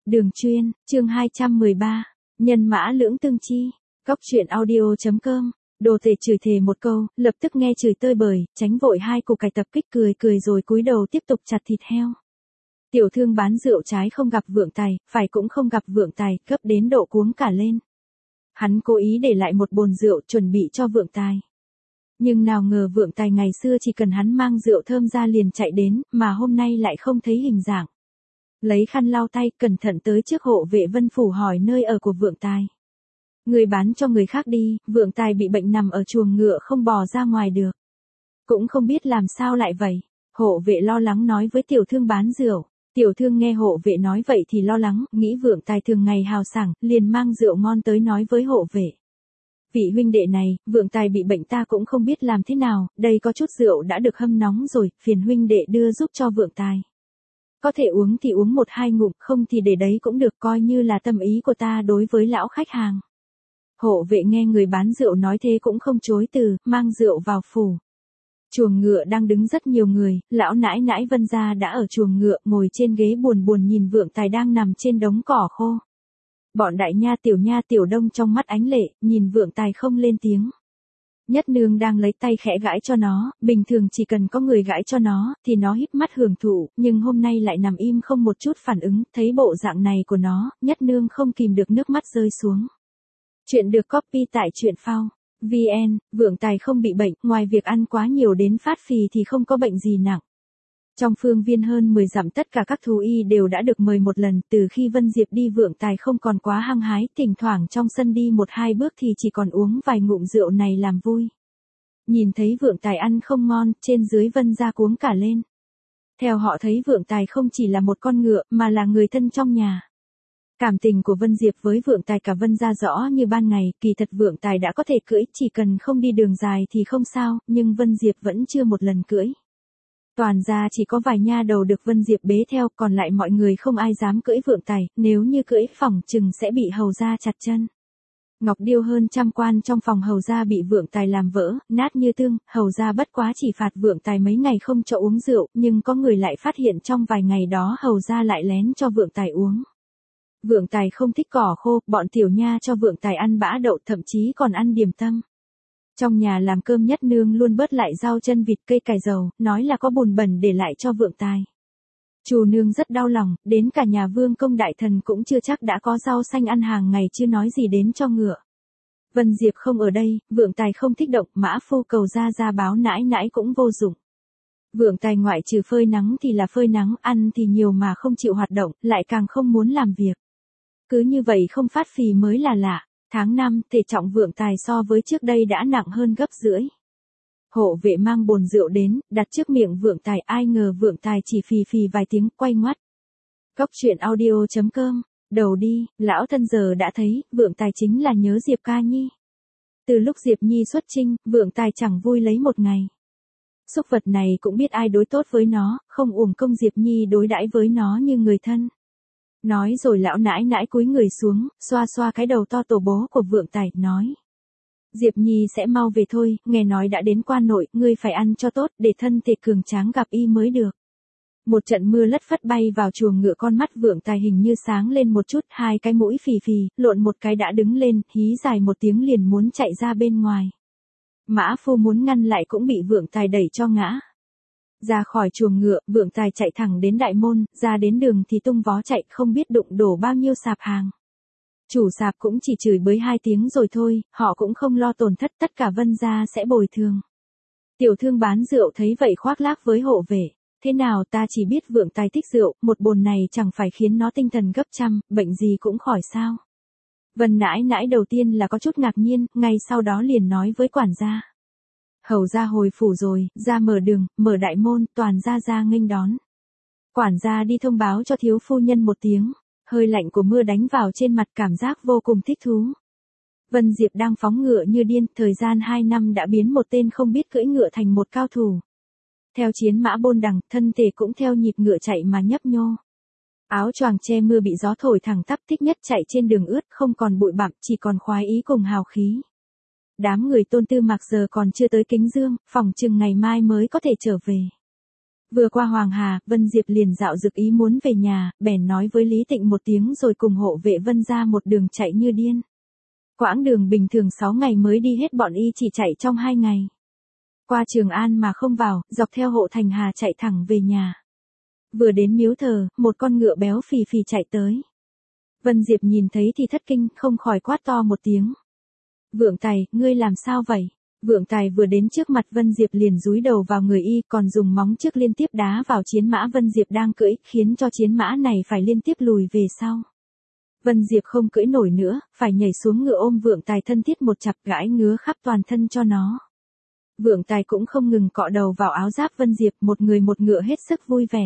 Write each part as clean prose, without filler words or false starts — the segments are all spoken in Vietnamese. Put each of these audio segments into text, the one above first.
Đường chuyên, chương 213, nhân mã lưỡng tương chi, Cóc truyện audio.com, đồ tể chửi thề một câu, lập tức nghe chửi tơi bời, tránh vội hai củ cải tập kích cười rồi cúi đầu tiếp tục chặt thịt heo. Tiểu thương bán rượu trái không gặp vượng tài, phải cũng không gặp vượng tài, gấp đến độ cuống cả lên. Hắn cố ý để lại một bồn rượu chuẩn bị cho vượng tài. Nhưng nào ngờ vượng tài ngày xưa chỉ cần hắn mang rượu thơm ra liền chạy đến, mà hôm nay lại không thấy hình dạng. Lấy khăn lau tay, cẩn thận tới trước hộ vệ Vân Phủ hỏi nơi ở của vượng tài. Người bán cho người khác đi, vượng tài bị bệnh nằm ở chuồng ngựa không bò ra ngoài được. Cũng không biết làm sao lại vậy. Hộ vệ lo lắng nói với tiểu thương bán rượu. Tiểu thương nghe hộ vệ nói vậy thì lo lắng, nghĩ vượng tài thường ngày hào sảng, liền mang rượu ngon tới nói với hộ vệ. Vị huynh đệ này, vượng tài bị bệnh ta cũng không biết làm thế nào, đây có chút rượu đã được hâm nóng rồi, phiền huynh đệ đưa giúp cho vượng tài. Có thể uống thì uống 1-2 ngụm, không thì để đấy cũng được, coi như là tâm ý của ta đối với lão khách hàng. Hộ vệ nghe người bán rượu nói thế cũng không chối từ, mang rượu vào phủ. Chuồng ngựa đang đứng rất nhiều người, lão nãi nãi Vân gia đã ở chuồng ngựa ngồi trên ghế buồn buồn nhìn vượng tài đang nằm trên đống cỏ khô. Bọn đại nha tiểu đông trong mắt ánh lệ, nhìn vượng tài không lên tiếng. Nhất nương đang lấy tay khẽ gãi cho nó, bình thường chỉ cần có người gãi cho nó, thì nó híp mắt hưởng thụ, nhưng hôm nay lại nằm im không một chút phản ứng, thấy bộ dạng này của nó, nhất nương không kìm được nước mắt rơi xuống. Chuyện được copy tại truyện phao. VN, vượng tài không bị bệnh, ngoài việc ăn quá nhiều đến phát phì thì không có bệnh gì nặng. Trong phương viên hơn 10 dặm tất cả các thú y đều đã được mời một lần, từ khi Vân Diệp đi vượng tài không còn quá hăng hái, thỉnh thoảng trong sân đi 1-2 bước thì chỉ còn uống vài ngụm rượu này làm vui. Nhìn thấy vượng tài ăn không ngon, trên dưới Vân gia cuống cả lên. Theo họ thấy vượng tài không chỉ là một con ngựa, mà là người thân trong nhà. Cảm tình của Vân Diệp với vượng tài cả Vân gia rõ như ban ngày, kỳ thật vượng tài đã có thể cưỡi, chỉ cần không đi đường dài thì không sao, nhưng Vân Diệp vẫn chưa một lần cưỡi. Toàn gia chỉ có vài nha đầu được Vân Diệp bế theo, còn lại mọi người không ai dám cưỡi vượng tài, nếu như cưỡi phỏng chừng sẽ bị hầu gia chặt chân. Ngọc điêu hơn trăm quan trong phòng hầu gia bị vượng tài làm vỡ, nát như tương, hầu gia bất quá chỉ phạt vượng tài mấy ngày không cho uống rượu, nhưng có người lại phát hiện trong vài ngày đó hầu gia lại lén cho vượng tài uống. Vượng tài không thích cỏ khô, bọn tiểu nha cho vượng tài ăn bã đậu, thậm chí còn ăn điềm tâm. Trong nhà làm cơm nhất nương luôn bớt lại rau chân vịt cây cải dầu, nói là có bùn bẩn để lại cho vượng tài. Chủ nương rất đau lòng, đến cả nhà vương công đại thần cũng chưa chắc đã có rau xanh ăn hàng ngày chứ nói gì đến cho ngựa. Vân Diệp không ở đây, vượng tài không thích động, mã phu cầu ra báo nãi nãi cũng vô dụng. Vượng tài ngoại trừ phơi nắng thì là phơi nắng, ăn thì nhiều mà không chịu hoạt động, lại càng không muốn làm việc. Cứ như vậy không phát phì mới là lạ. Tháng 5, thể trọng vượng tài so với trước đây đã nặng hơn gấp rưỡi. Hộ vệ mang bồn rượu đến, đặt trước miệng vượng tài, ai ngờ vượng tài chỉ phì vài tiếng, quay ngoắt. Cóc truyện audio.com, đầu đi, lão thân giờ đã thấy, vượng tài chính là nhớ Diệp Ca Nhi. Từ lúc Diệp Nhi xuất chinh, vượng tài chẳng vui lấy một ngày. Súc vật này cũng biết ai đối tốt với nó, không uổng công Diệp Nhi đối đãi với nó như người thân. Nói rồi lão nãi nãi cúi người xuống, xoa cái đầu to tổ bố của vượng tài, nói. Diệp Nhi sẽ mau về thôi, nghe nói đã đến quan nội, ngươi phải ăn cho tốt, để thân thể cường tráng gặp y mới được. Một trận mưa lất phất bay vào chuồng ngựa, con mắt vượng tài hình như sáng lên một chút, hai cái mũi phì, lộn một cái đã đứng lên, hí dài một tiếng liền muốn chạy ra bên ngoài. Mã phu muốn ngăn lại cũng bị vượng tài đẩy cho ngã. Ra khỏi chuồng ngựa, vượng tài chạy thẳng đến đại môn, ra đến đường thì tung vó chạy, không biết đụng đổ bao nhiêu sạp hàng. Chủ sạp cũng chỉ chửi bới 2 tiếng rồi thôi, họ cũng không lo tổn thất, tất cả Vân gia sẽ bồi thường. Tiểu thương bán rượu thấy vậy khoác lác với hộ vệ. Thế nào, ta chỉ biết vượng tài thích rượu, một bồn này chẳng phải khiến nó tinh thần gấp trăm, bệnh gì cũng khỏi sao. Vân nãi nãi đầu tiên là có chút ngạc nhiên, ngay sau đó liền nói với quản gia. Hầu gia hồi phủ rồi, ra mở đường, mở đại môn, toàn ra nghênh đón. Quản gia đi thông báo cho thiếu phu nhân một tiếng, hơi lạnh của mưa đánh vào trên mặt, cảm giác vô cùng thích thú. Vân Diệp đang phóng ngựa như điên, thời gian 2 năm đã biến một tên không biết cưỡi ngựa thành một cao thủ. Theo chiến mã bôn đằng, thân thể cũng theo nhịp ngựa chạy mà nhấp nhô. Áo choàng che mưa bị gió thổi thẳng tắp, thích nhất chạy trên đường ướt, không còn bụi bặm, chỉ còn khoái ý cùng hào khí. Đám người Tôn Tư Mạc giờ còn chưa tới Kính Dương, phòng chừng ngày mai mới có thể trở về. Vừa qua Hoàng Hà, Vân Diệp liền dạo dực ý muốn về nhà, bèn nói với Lý Tịnh một tiếng rồi cùng hộ vệ Vân ra một đường chạy như điên. Quãng đường bình thường 6 ngày mới đi hết bọn y chỉ chạy trong 2 ngày. Qua Trường An mà không vào, dọc theo hộ thành Hà chạy thẳng về nhà. Vừa đến miếu thờ, một con ngựa béo phì phì chạy tới. Vân Diệp nhìn thấy thì thất kinh, không khỏi quát to một tiếng. Vượng Tài, ngươi làm sao vậy? Vượng Tài vừa đến trước mặt Vân Diệp liền dúi đầu vào người y, còn dùng móng trước liên tiếp đá vào chiến mã Vân Diệp đang cưỡi, khiến cho chiến mã này phải liên tiếp lùi về sau. Vân Diệp không cưỡi nổi nữa, phải nhảy xuống ngựa ôm Vượng Tài thân thiết một chặp gãi ngứa khắp toàn thân cho nó. Vượng Tài cũng không ngừng cọ đầu vào áo giáp Vân Diệp, một người một ngựa hết sức vui vẻ.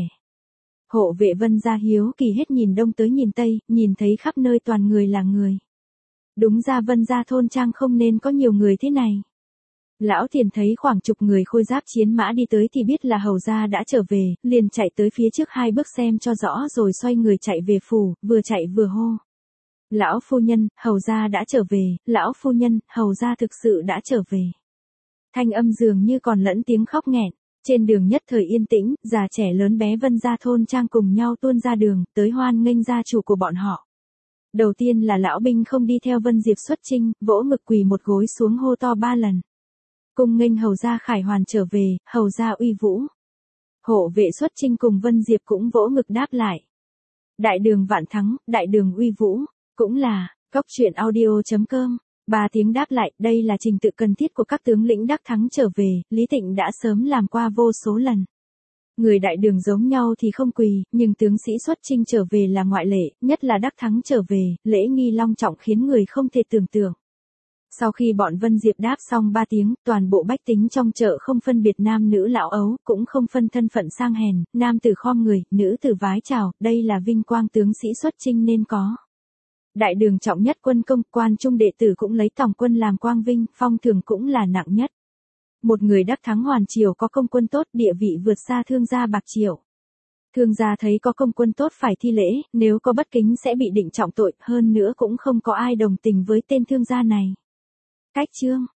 Hộ vệ Vân gia hiếu kỳ hết nhìn đông tới nhìn tây, nhìn thấy khắp nơi toàn người là người. Đúng ra Vân gia thôn trang không nên có nhiều người thế này. Lão Thiền thấy khoảng chục người khôi giáp chiến mã đi tới thì biết là hầu gia đã trở về, liền chạy tới phía trước 2 bước xem cho rõ rồi xoay người chạy về phủ, vừa chạy vừa hô. Lão phu nhân, hầu gia đã trở về, lão phu nhân, hầu gia thực sự đã trở về. Thanh âm dường như còn lẫn tiếng khóc nghẹn. Trên đường nhất thời yên tĩnh, già trẻ lớn bé Vân gia thôn trang cùng nhau tuôn ra đường, tới hoan nghênh gia chủ của bọn họ. Đầu tiên là lão binh không đi theo Vân Diệp xuất chinh, vỗ ngực quỳ một gối xuống hô to 3 lần. Cung nghênh hầu gia Khải Hoàn trở về, hầu gia uy vũ. Hộ vệ xuất chinh cùng Vân Diệp cũng vỗ ngực đáp lại. Đại đường vạn thắng, đại đường uy vũ, cũng là, coctruyện.audio.com. 3 tiếng đáp lại, đây là trình tự cần thiết của các tướng lĩnh đắc thắng trở về, Lý Tịnh đã sớm làm qua vô số lần. Người đại đường giống nhau thì không quỳ, nhưng tướng sĩ xuất chinh trở về là ngoại lệ, nhất là đắc thắng trở về, lễ nghi long trọng khiến người không thể tưởng tượng. Sau khi bọn Vân Diệp đáp xong 3 tiếng, toàn bộ bách tính trong chợ không phân biệt nam nữ lão ấu, cũng không phân thân phận sang hèn, nam tử khom người, nữ tử vái chào, đây là vinh quang tướng sĩ xuất chinh nên có. Đại đường trọng nhất quân công, quan trung đệ tử cũng lấy tổng quân làm quang vinh, phong thưởng cũng là nặng nhất. Một người đắc thắng hoàn triều có công quân tốt, địa vị vượt xa thương gia bạc triệu. Thương gia thấy có công quân tốt phải thi lễ, nếu có bất kính sẽ bị định trọng tội, hơn nữa cũng không có ai đồng tình với tên thương gia này. Cách chương